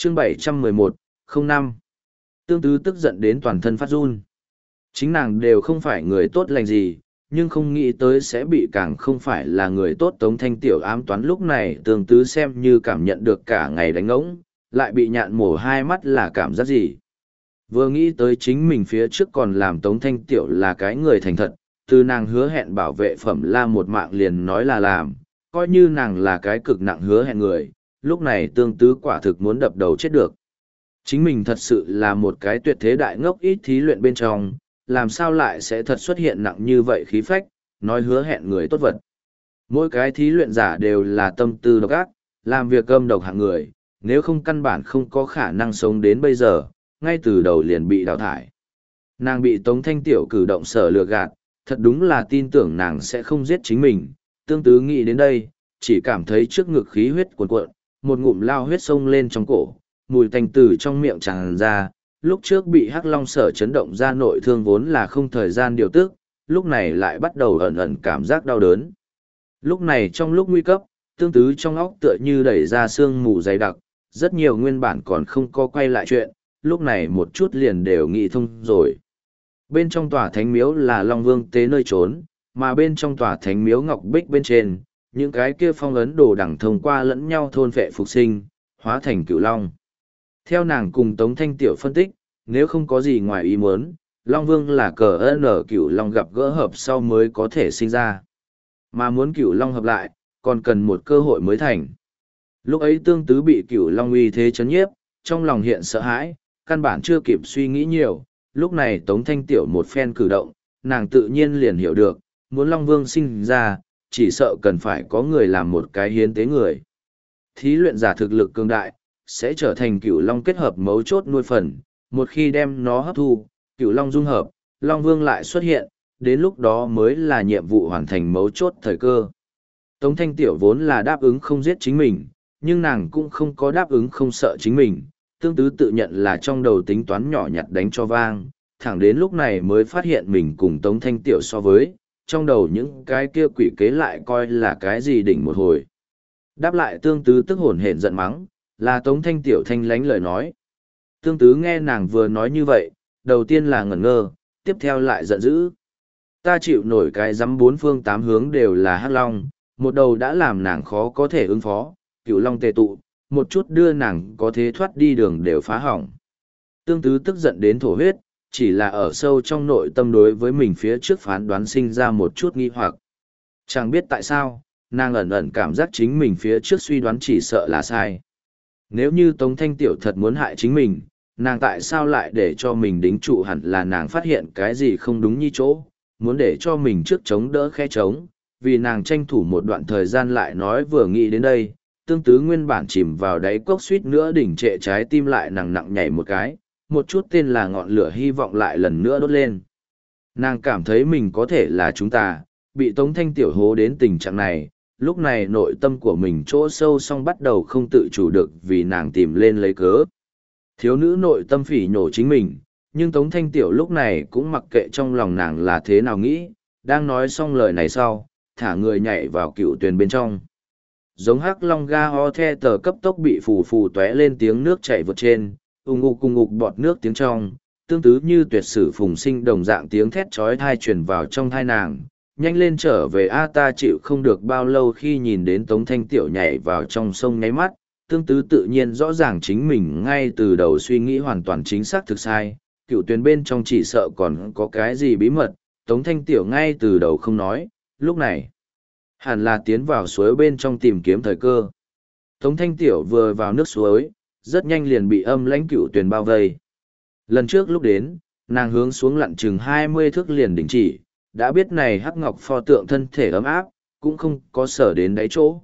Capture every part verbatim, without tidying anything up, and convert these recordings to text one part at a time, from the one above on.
chương bảy trăm mười một, không năm. Tương Tứ tức giận đến toàn thân phát run. Chính nàng đều không phải người tốt lành gì, nhưng không nghĩ tới sẽ bị càng không phải là người tốt Tống Thanh Tiểu ám toán. Lúc này Tương Tứ xem như cảm nhận được cả ngày đánh ngỗng, lại bị nhạn mổ hai mắt là cảm giác gì. Vừa nghĩ tới chính mình phía trước còn làm Tống Thanh Tiểu là cái người thành thật, từ nàng hứa hẹn bảo vệ Phẩm La một mạng liền nói là làm, coi như nàng là cái cực nặng hứa hẹn người, lúc này Tương Tứ quả thực muốn đập đầu chết được. Chính mình thật sự là một cái tuyệt thế đại ngốc ít thí luyện bên trong, làm sao lại sẽ thật xuất hiện nặng như vậy khí phách, nói hứa hẹn người tốt vật. Mỗi cái thí luyện giả đều là tâm tư độc ác, làm việc âm độc hạng người, nếu không căn bản không có khả năng sống đến bây giờ, ngay từ đầu liền bị đào thải. Nàng bị Tống Thanh Tiểu cử động sở lừa gạt, thật đúng là tin tưởng nàng sẽ không giết chính mình. Tương Tứ nghĩ đến đây, chỉ cảm thấy trước ngực khí huyết cuồn cuộn, một ngụm lao huyết sông lên trong cổ, mùi tanh từ trong miệng tràn ra. Lúc trước bị Hắc Long sở chấn động ra nội thương vốn là không thời gian điều tức, lúc này lại bắt đầu ẩn ẩn cảm giác đau đớn. Lúc này trong lúc nguy cấp, Tương Tứ trong óc tựa như đẩy ra sương mù dày đặc, rất nhiều nguyên bản còn không có quay lại chuyện, lúc này một chút liền đều nghĩ thông rồi. Bên trong tòa thánh miếu là Long Vương tế nơi trốn, mà bên trong tòa thánh miếu ngọc bích bên trên, những cái kia phong ấn đồ đẳng thông qua lẫn nhau thôn phệ phục sinh, hóa thành cửu long. Theo nàng cùng Tống Thanh Tiểu phân tích, nếu không có gì ngoài ý muốn, Long Vương là cờ ơn ở cửu long gặp gỡ hợp sau mới có thể sinh ra. Mà muốn cửu long hợp lại, còn cần một cơ hội mới thành. Lúc ấy Tương Tứ bị cửu long uy thế chấn nhiếp, trong lòng hiện sợ hãi, căn bản chưa kịp suy nghĩ nhiều. Lúc này Tống Thanh Tiểu một phen cử động, nàng tự nhiên liền hiểu được, muốn Long Vương sinh ra, chỉ sợ cần phải có người làm một cái hiến tế người. Thí luyện giả thực lực cường đại, sẽ trở thành cửu long kết hợp mấu chốt nuôi phần, một khi đem nó hấp thu, cửu long dung hợp, Long Vương lại xuất hiện, đến lúc đó mới là nhiệm vụ hoàn thành mấu chốt thời cơ. Tống Thanh Tiểu vốn là đáp ứng không giết chính mình, nhưng nàng cũng không có đáp ứng không sợ chính mình. Tương Tứ tự nhận là trong đầu tính toán nhỏ nhặt đánh cho vang, thẳng đến lúc này mới phát hiện mình cùng Tống Thanh Tiểu so với, trong đầu những cái kia quỷ kế lại coi là cái gì đỉnh một hồi. Đáp lại Tương Tứ tức hổn hển giận mắng, là Tống Thanh Tiểu thanh lánh lời nói. Tương Tứ nghe nàng vừa nói như vậy, đầu tiên là ngẩn ngơ, tiếp theo lại giận dữ. Ta chịu nổi cái dám bốn phương tám hướng đều là Hắc Long, một đầu đã làm nàng khó có thể ứng phó, cửu long tề tụ, một chút đưa nàng có thế thoát đi đường đều phá hỏng. Tương Tứ tức giận đến thổ huyết, chỉ là ở sâu trong nội tâm đối với mình phía trước phán đoán sinh ra một chút nghi hoặc. Chẳng biết tại sao, nàng ẩn ẩn cảm giác chính mình phía trước suy đoán chỉ sợ là sai. Nếu như Tống Thanh Tiểu thật muốn hại chính mình, nàng tại sao lại để cho mình đính trụ, hẳn là nàng phát hiện cái gì không đúng như chỗ, muốn để cho mình trước chống đỡ khe chống, vì nàng tranh thủ một đoạn thời gian lại nói vừa nghĩ đến đây. Tương Tứ nguyên bản chìm vào đáy cốc suýt nữa đỉnh trệ trái tim lại nặng nặng nhảy một cái, một chút tên là ngọn lửa hy vọng lại lần nữa đốt lên. Nàng cảm thấy mình có thể là chúng ta, bị Tống Thanh Tiểu hố đến tình trạng này, lúc này nội tâm của mình chỗ sâu xong bắt đầu không tự chủ được vì nàng tìm lên lấy cớ. Thiếu nữ nội tâm phỉ nhổ chính mình, nhưng Tống Thanh Tiểu lúc này cũng mặc kệ trong lòng nàng là thế nào nghĩ, đang nói xong lời này sau, thả người nhảy vào cựu tuyền bên trong. Giống Hắc Long ga ho the tờ cấp tốc bị phù phù tóe lên tiếng nước chảy vượt trên, ung ngục cùng ngục bọt nước tiếng trong, Tương Tứ như tuyệt sử phùng sinh đồng dạng tiếng thét chói tai truyền vào trong thai nàng. Nhanh lên trở về a, ta chịu không được bao lâu. Khi nhìn đến Tống Thanh Tiểu nhảy vào trong sông nháy mắt, Tương Tứ tự nhiên rõ ràng chính mình ngay từ đầu suy nghĩ hoàn toàn chính xác thực sai, cựu tuyến bên trong chỉ sợ còn có cái gì bí mật, Tống Thanh Tiểu ngay từ đầu không nói, lúc này hẳn là tiến vào suối bên trong tìm kiếm thời cơ. Tống Thanh Tiểu vừa vào nước suối, rất nhanh liền bị âm lãnh cựu tuyển bao vây. Lần trước lúc đến, nàng hướng xuống lặn chừng hai mươi thước liền đình chỉ, đã biết này Hắc Ngọc pho tượng thân thể ấm áp, cũng không có sở đến đáy chỗ.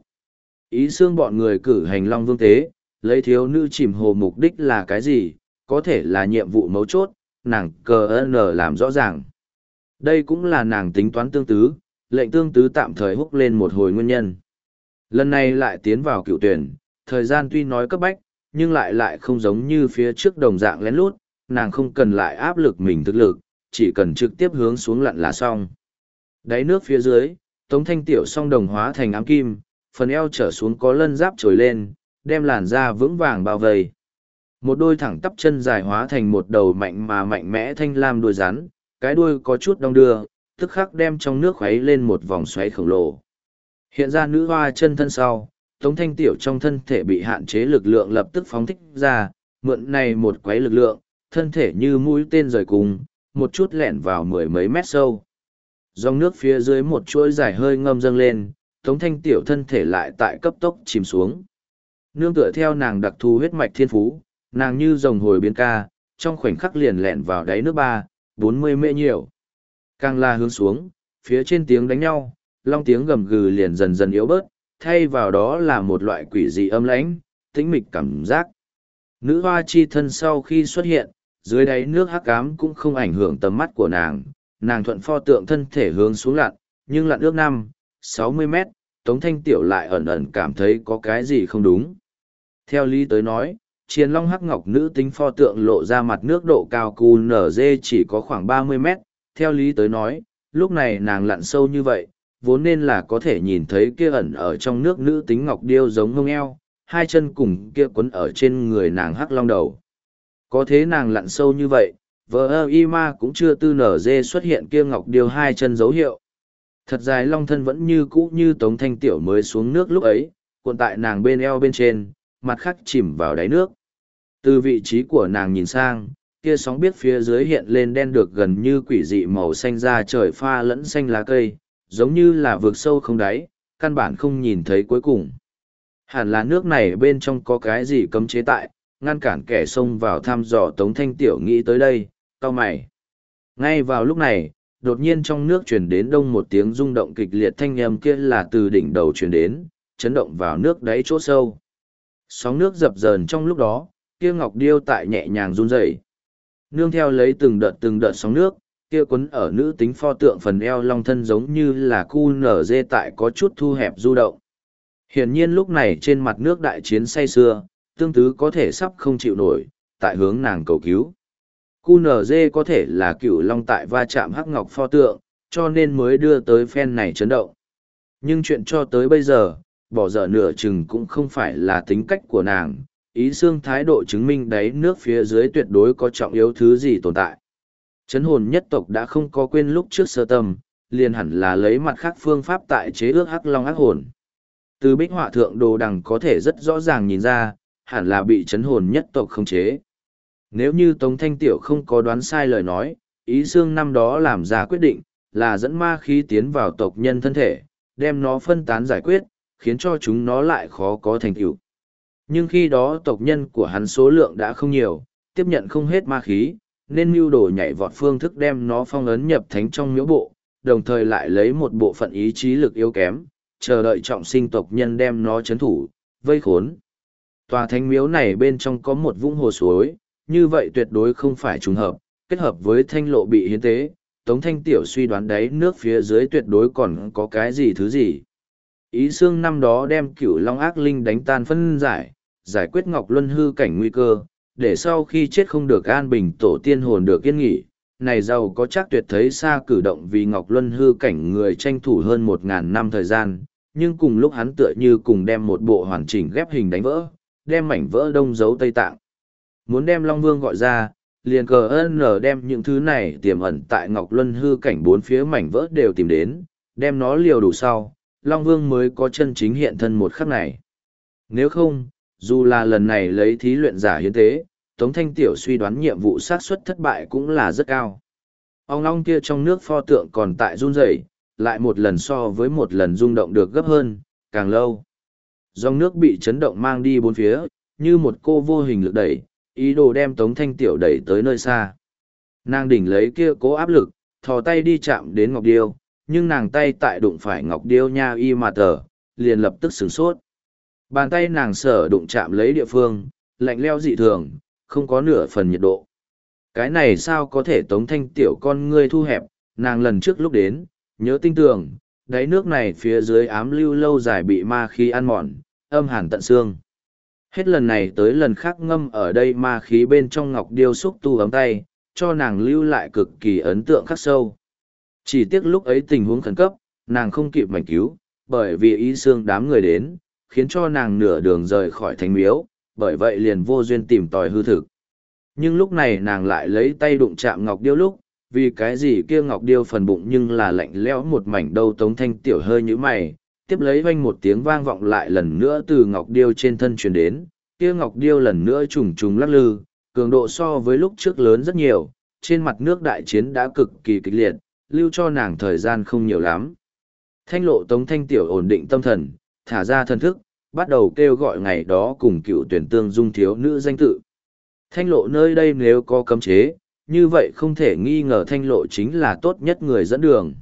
Ý xương bọn người cử hành Long Vương tế, lấy thiếu nữ chìm hồ mục đích là cái gì, có thể là nhiệm vụ mấu chốt, nàng cờ ơn làm rõ ràng. Đây cũng là nàng tính toán Tương Tứ, lệnh Tương Tứ tạm thời húc lên một hồi nguyên nhân. Lần này lại tiến vào cựu tuyển, thời gian tuy nói cấp bách, nhưng lại lại không giống như phía trước đồng dạng lén lút, nàng không cần lại áp lực mình thực lực, chỉ cần trực tiếp hướng xuống lặn là xong. Đáy nước phía dưới, Tống Thanh Tiểu song đồng hóa thành ám kim, phần eo trở xuống có lân giáp trồi lên, đem làn da vững vàng bao vây. Một đôi thẳng tắp chân dài hóa thành một đầu mạnh mà mạnh mẽ thanh lam đuôi rắn, cái đuôi có chút đong đưa, tức khắc đem trong nước khuấy lên một vòng xoáy khổng lồ. Hiện ra nữ hoa chân thân sau, Tống Thanh Tiểu trong thân thể bị hạn chế lực lượng lập tức phóng thích ra, mượn này một quấy lực lượng, thân thể như mũi tên rời cùng, một chút lẻn vào mười mấy mét sâu. Dòng nước phía dưới một chuỗi dài hơi ngâm dâng lên, Tống Thanh Tiểu thân thể lại tại cấp tốc chìm xuống. Nương tựa theo nàng đặc thù huyết mạch thiên phú, nàng như rồng hồi biến ca, trong khoảnh khắc liền lẹn vào đáy nước ba, bốn mươi mễ nhiều. Càng là hướng xuống, phía trên tiếng đánh nhau, long tiếng gầm gừ liền dần dần yếu bớt, thay vào đó là một loại quỷ dị âm lãnh, tĩnh mịch cảm giác. Nữ hoa chi thân sau khi xuất hiện, dưới đáy nước hắc ám cũng không ảnh hưởng tầm mắt của nàng, nàng thuận pho tượng thân thể hướng xuống lặn, nhưng lặn ước năm, sáu mươi mét, Tống Thanh Tiểu lại ẩn ẩn cảm thấy có cái gì không đúng. Theo lý tới nói, Triền Long Hắc Ngọc nữ tính pho tượng lộ ra mặt nước độ cao Q N D chỉ có khoảng ba mươi mét, theo lý tới nói, lúc này nàng lặn sâu như vậy, vốn nên là có thể nhìn thấy kia ẩn ở trong nước nữ tính ngọc điêu giống ngông eo, hai chân cùng kia quấn ở trên người nàng hắc long đầu. Có thế nàng lặn sâu như vậy, vờ ơ y ma cũng chưa tư nở dê xuất hiện kia ngọc điêu hai chân dấu hiệu. Thật dài long thân vẫn như cũ như Tống Thanh Tiểu mới xuống nước lúc ấy, cuộn tại nàng bên eo bên trên, mặt khắc chìm vào đáy nước. Từ vị trí của nàng nhìn sang, kia sóng biết phía dưới hiện lên đen được gần như quỷ dị màu xanh da trời pha lẫn xanh lá cây, giống như là vực sâu không đáy, căn bản không nhìn thấy cuối cùng. Hẳn là nước này bên trong có cái gì cấm chế tại, ngăn cản kẻ xông vào thăm dò Tống Thanh Tiểu nghĩ tới đây, cau mày. Ngay vào lúc này, đột nhiên trong nước truyền đến đông một tiếng rung động kịch liệt thanh âm kia là từ đỉnh đầu truyền đến, chấn động vào nước đáy chỗ sâu. Sóng nước dập dờn trong lúc đó, kia ngọc điêu tại nhẹ nhàng run rẩy. Nương theo lấy từng đợt từng đợt sóng nước, kia quấn ở nữ tính pho tượng phần eo long thân giống như là cu nở dê tại có chút thu hẹp du động. Hiển nhiên lúc này trên mặt nước đại chiến say xưa, tương tứ có thể sắp không chịu nổi, tại hướng nàng cầu cứu. Cu nở dê có thể là cựu long tại va chạm hắc ngọc pho tượng, cho nên mới đưa tới phen này chấn động. Nhưng chuyện cho tới bây giờ, bỏ dở nửa chừng cũng không phải là tính cách của nàng, ý xương thái độ chứng minh đáy nước phía dưới tuyệt đối có trọng yếu thứ gì tồn tại. Chấn hồn nhất tộc đã không có quên lúc trước sơ tâm, liền hẳn là lấy mặt khác phương pháp tại chế ước hắc long ác hồn. Từ bích họa thượng đồ đằng có thể rất rõ ràng nhìn ra, hẳn là bị chấn hồn nhất tộc khống chế. Nếu như Tống Thanh Tiểu không có đoán sai lời nói, ý xương năm đó làm ra quyết định, là dẫn ma khí tiến vào tộc nhân thân thể, đem nó phân tán giải quyết, khiến cho chúng nó lại khó có thành tựu. Nhưng khi đó tộc nhân của hắn số lượng đã không nhiều, tiếp nhận không hết ma khí, nên mưu đồ nhảy vọt phương thức đem nó phong ấn nhập thánh trong miếu bộ, đồng thời lại lấy một bộ phận ý chí lực yếu kém, chờ đợi trọng sinh tộc nhân đem nó chấn thủ, vây khốn. Tòa thánh miếu này bên trong có một vũng hồ suối, như vậy tuyệt đối không phải trùng hợp, kết hợp với thanh lộ bị hiến tế, Tống Thanh Tiểu suy đoán đáy nước phía dưới tuyệt đối còn có cái gì thứ gì. Ý xương năm đó đem cửu long ác linh đánh tan phân giải, giải quyết Ngọc Luân hư cảnh nguy cơ, để sau khi chết không được an bình tổ tiên hồn được yên nghỉ. Này giàu có chắc tuyệt thấy xa cử động vì Ngọc Luân hư cảnh người tranh thủ hơn một ngàn năm thời gian, nhưng cùng lúc hắn tựa như cùng đem một bộ hoàn chỉnh ghép hình đánh vỡ, đem mảnh vỡ đông dấu Tây Tạng. Muốn đem Long Vương gọi ra, liền cờ ơn đem những thứ này tiềm ẩn tại Ngọc Luân hư cảnh bốn phía mảnh vỡ đều tìm đến, đem nó liều đủ sau, Long Vương mới có chân chính hiện thân một khắc này. Nếu không, dù là lần này lấy thí luyện giả hiến tế, Tống Thanh Tiểu suy đoán nhiệm vụ xác suất thất bại cũng là rất cao. Ong long kia trong nước pho tượng còn tại run rẩy, lại một lần so với một lần rung động được gấp hơn, càng lâu. Dòng nước bị chấn động mang đi bốn phía, như một cô vô hình lực đẩy, ý đồ đem Tống Thanh Tiểu đẩy tới nơi xa. Nàng đỉnh lấy kia cố áp lực, thò tay đi chạm đến Ngọc Điêu, nhưng nàng tay tại đụng phải Ngọc Điêu nha y mà tờ, liền lập tức sửng sốt. Bàn tay nàng sở đụng chạm lấy địa phương, lạnh leo dị thường, không có nửa phần nhiệt độ. Cái này sao có thể Tống Thanh Tiểu con ngươi thu hẹp, nàng lần trước lúc đến, nhớ tinh tường, đáy nước này phía dưới ám lưu lâu dài bị ma khí ăn mòn, âm hàn tận xương. Hết lần này tới lần khác ngâm ở đây ma khí bên trong Ngọc Điêu xúc tu ấm tay, cho nàng lưu lại cực kỳ ấn tượng khắc sâu. Chỉ tiếc lúc ấy tình huống khẩn cấp, nàng không kịp mảnh cứu, bởi vì ý xương đám người đến, khiến cho nàng nửa đường rời khỏi thánh miếu, bởi vậy liền vô duyên tìm tòi hư thực. Nhưng lúc này nàng lại lấy tay đụng chạm ngọc điêu lúc, vì cái gì kia ngọc điêu phần bụng nhưng là lạnh lẽo một mảnh đâu. Tống Thanh Tiểu hơi nhíu mày, tiếp lấy vang một tiếng vang vọng lại lần nữa từ ngọc điêu trên thân truyền đến, kia ngọc điêu lần nữa trùng trùng lắc lư, cường độ so với lúc trước lớn rất nhiều, trên mặt nước đại chiến đã cực kỳ kịch liệt, lưu cho nàng thời gian không nhiều lắm. Thanh lộ Tống Thanh Tiểu ổn định tâm thần, thả ra thần thức, bắt đầu kêu gọi ngày đó cùng cựu tuyển tương dung thiếu nữ danh tự. Thanh lộ nơi đây nếu có cấm chế, như vậy không thể nghi ngờ thanh lộ chính là tốt nhất người dẫn đường.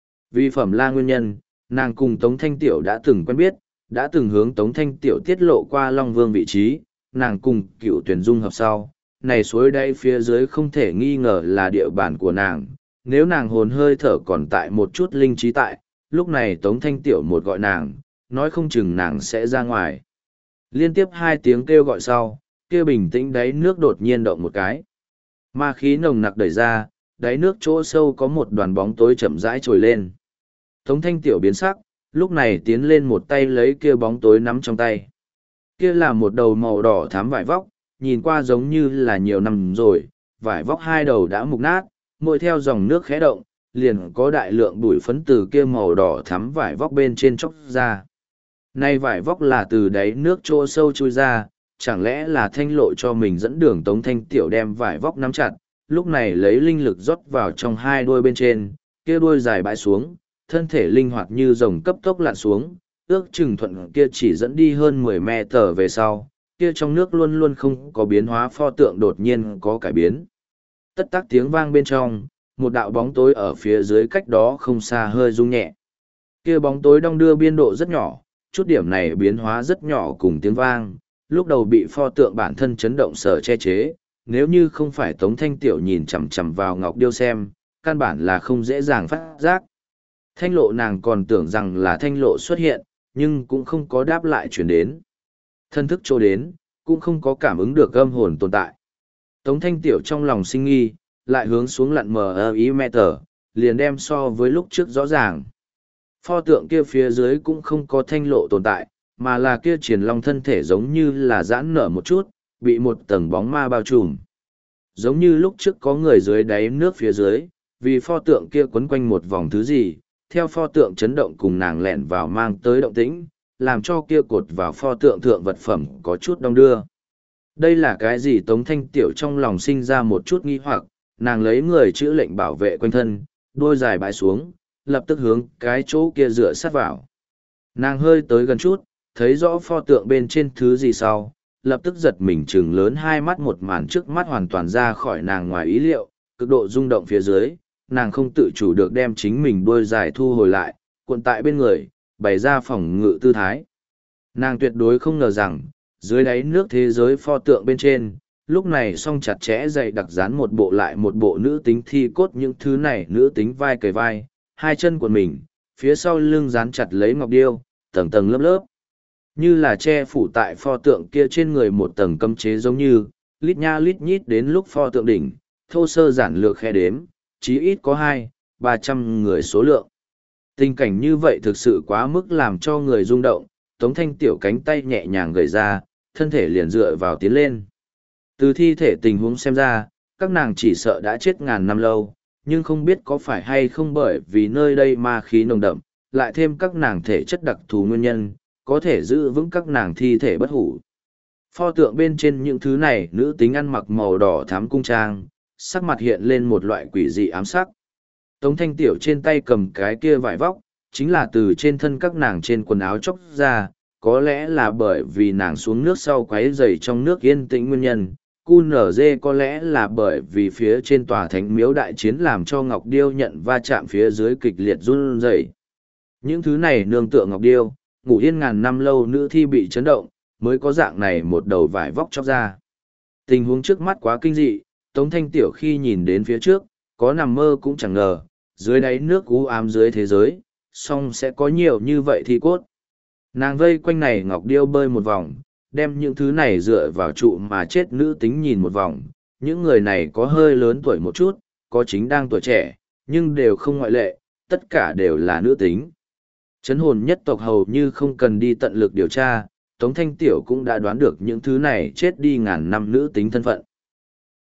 Vì phẩm la nguyên nhân, nàng cùng Tống Thanh Tiểu đã từng quen biết, đã từng hướng Tống Thanh Tiểu tiết lộ qua Long Vương vị trí, nàng cùng cựu tuyển dung hợp sau. Này suối đáy phía dưới không thể nghi ngờ là địa bàn của nàng, nếu nàng hồn hơi thở còn tại một chút linh trí tại, lúc này Tống Thanh Tiểu một gọi nàng, nói không chừng nàng sẽ ra ngoài. Liên tiếp hai tiếng kêu gọi sau, kia bình tĩnh đáy nước đột nhiên động một cái. Ma khí nồng nặc đẩy ra, đáy nước chỗ sâu có một đoàn bóng tối chậm rãi trồi lên. Tống Thanh Tiểu biến sắc, lúc này tiến lên một tay lấy kia bóng tối nắm trong tay. Kia là một đầu màu đỏ thắm vải vóc, nhìn qua giống như là nhiều năm rồi, vải vóc hai đầu đã mục nát, mỗi theo dòng nước khẽ động, liền có đại lượng bụi phấn từ kia màu đỏ thắm vải vóc bên trên chóc ra. Nay vải vóc là từ đáy nước chỗ sâu chui ra, chẳng lẽ là thanh lộ cho mình dẫn đường. Tống Thanh Tiểu đem vải vóc nắm chặt, lúc này lấy linh lực rót vào trong hai đuôi bên trên, kia đuôi dài bãi xuống, thân thể linh hoạt như rồng cấp tốc lặn xuống, ước chừng thuận kia chỉ dẫn đi hơn mười mét tờ về sau, kia trong nước luôn luôn không có biến hóa pho tượng đột nhiên có cải biến. Tất tác tiếng vang bên trong, một đạo bóng tối ở phía dưới cách đó không xa hơi rung nhẹ. Kia bóng tối đong đưa biên độ rất nhỏ, chút điểm này biến hóa rất nhỏ cùng tiếng vang, lúc đầu bị pho tượng bản thân chấn động sở che chế, nếu như không phải Tống Thanh Tiểu nhìn chằm chằm vào ngọc điêu xem, căn bản là không dễ dàng phát giác. Thanh lộ nàng còn tưởng rằng là thanh lộ xuất hiện, nhưng cũng không có đáp lại chuyển đến. Thân thức trô đến, cũng không có cảm ứng được âm hồn tồn tại. Tống Thanh Tiểu trong lòng sinh nghi, lại hướng xuống lặn mờ ơ ý mẹ tờ, liền đem so với lúc trước rõ ràng. Pho tượng kia phía dưới cũng không có thanh lộ tồn tại, mà là kia triển long thân thể giống như là giãn nở một chút, bị một tầng bóng ma bao trùm. Giống như lúc trước có người dưới đáy nước phía dưới, vì pho tượng kia quấn quanh một vòng thứ gì, theo pho tượng chấn động cùng nàng lẹn vào mang tới động tĩnh, làm cho kia cột vào pho tượng thượng vật phẩm có chút đong đưa. Đây là cái gì? Tống Thanh Tiểu trong lòng sinh ra một chút nghi hoặc, nàng lấy người chữ lệnh bảo vệ quanh thân, đôi dài bãi xuống, lập tức hướng cái chỗ kia dựa sát vào. Nàng hơi tới gần chút, thấy rõ pho tượng bên trên thứ gì sau, lập tức giật mình trừng lớn hai mắt, một màn trước mắt hoàn toàn ra khỏi nàng ngoài ý liệu, cực độ rung động phía dưới, nàng không tự chủ được đem chính mình đuôi dài thu hồi lại, cuộn tại bên người, bày ra phòng ngự tư thái. Nàng tuyệt đối không ngờ rằng, dưới đáy nước thế giới pho tượng bên trên, lúc này song chặt chẽ dày đặc dán một bộ lại một bộ nữ tính thi cốt, những thứ này nữ tính vai cầy vai, hai chân của mình, phía sau lưng dán chặt lấy ngọc điêu, tầng tầng lớp lớp. Như là che phủ tại pho tượng kia trên người một tầng cấm chế giống như, lít nha lít nhít đến lúc pho tượng đỉnh, thô sơ giản lược khe đếm, chí ít có hai, ba trăm người số lượng. Tình cảnh như vậy thực sự quá mức làm cho người rung động, Tống Thanh Tiểu cánh tay nhẹ nhàng gầy ra, thân thể liền dựa vào tiến lên. Từ thi thể tình huống xem ra, các nàng chỉ sợ đã chết ngàn năm lâu, nhưng không biết có phải hay không bởi vì nơi đây ma khí nồng đậm, lại thêm các nàng thể chất đặc thù nguyên nhân, có thể giữ vững các nàng thi thể bất hủ. Pho tượng bên trên những thứ này nữ tính ăn mặc màu đỏ thắm cung trang, sắc mặt hiện lên một loại quỷ dị ám sắc. Tống Thanh Tiểu trên tay cầm cái kia vải vóc, chính là từ trên thân các nàng trên quần áo chóc ra, có lẽ là bởi vì nàng xuống nước sau quấy rầy trong nước yên tĩnh nguyên nhân. Cu nở dê có lẽ là bởi vì phía trên tòa thánh miếu đại chiến làm cho Ngọc Điêu nhận va chạm phía dưới kịch liệt run rẩy. Những thứ này nương tựa Ngọc Điêu, ngủ yên ngàn năm lâu nữ thi bị chấn động, mới có dạng này một đầu vải vóc chóc ra. Tình huống trước mắt quá kinh dị, Tống Thanh Tiểu khi nhìn đến phía trước, có nằm mơ cũng chẳng ngờ, dưới đáy nước u ám dưới thế giới, song sẽ có nhiều như vậy thi cốt. Nàng vây quanh này Ngọc Điêu bơi một vòng, đem những thứ này dựa vào trụ mà chết nữ tính nhìn một vòng. Những người này có hơi lớn tuổi một chút, có chính đang tuổi trẻ, nhưng đều không ngoại lệ, tất cả đều là nữ tính. Chấn hồn nhất tộc hầu như không cần đi tận lực điều tra, Tống Thanh Tiểu cũng đã đoán được những thứ này chết đi ngàn năm nữ tính thân phận.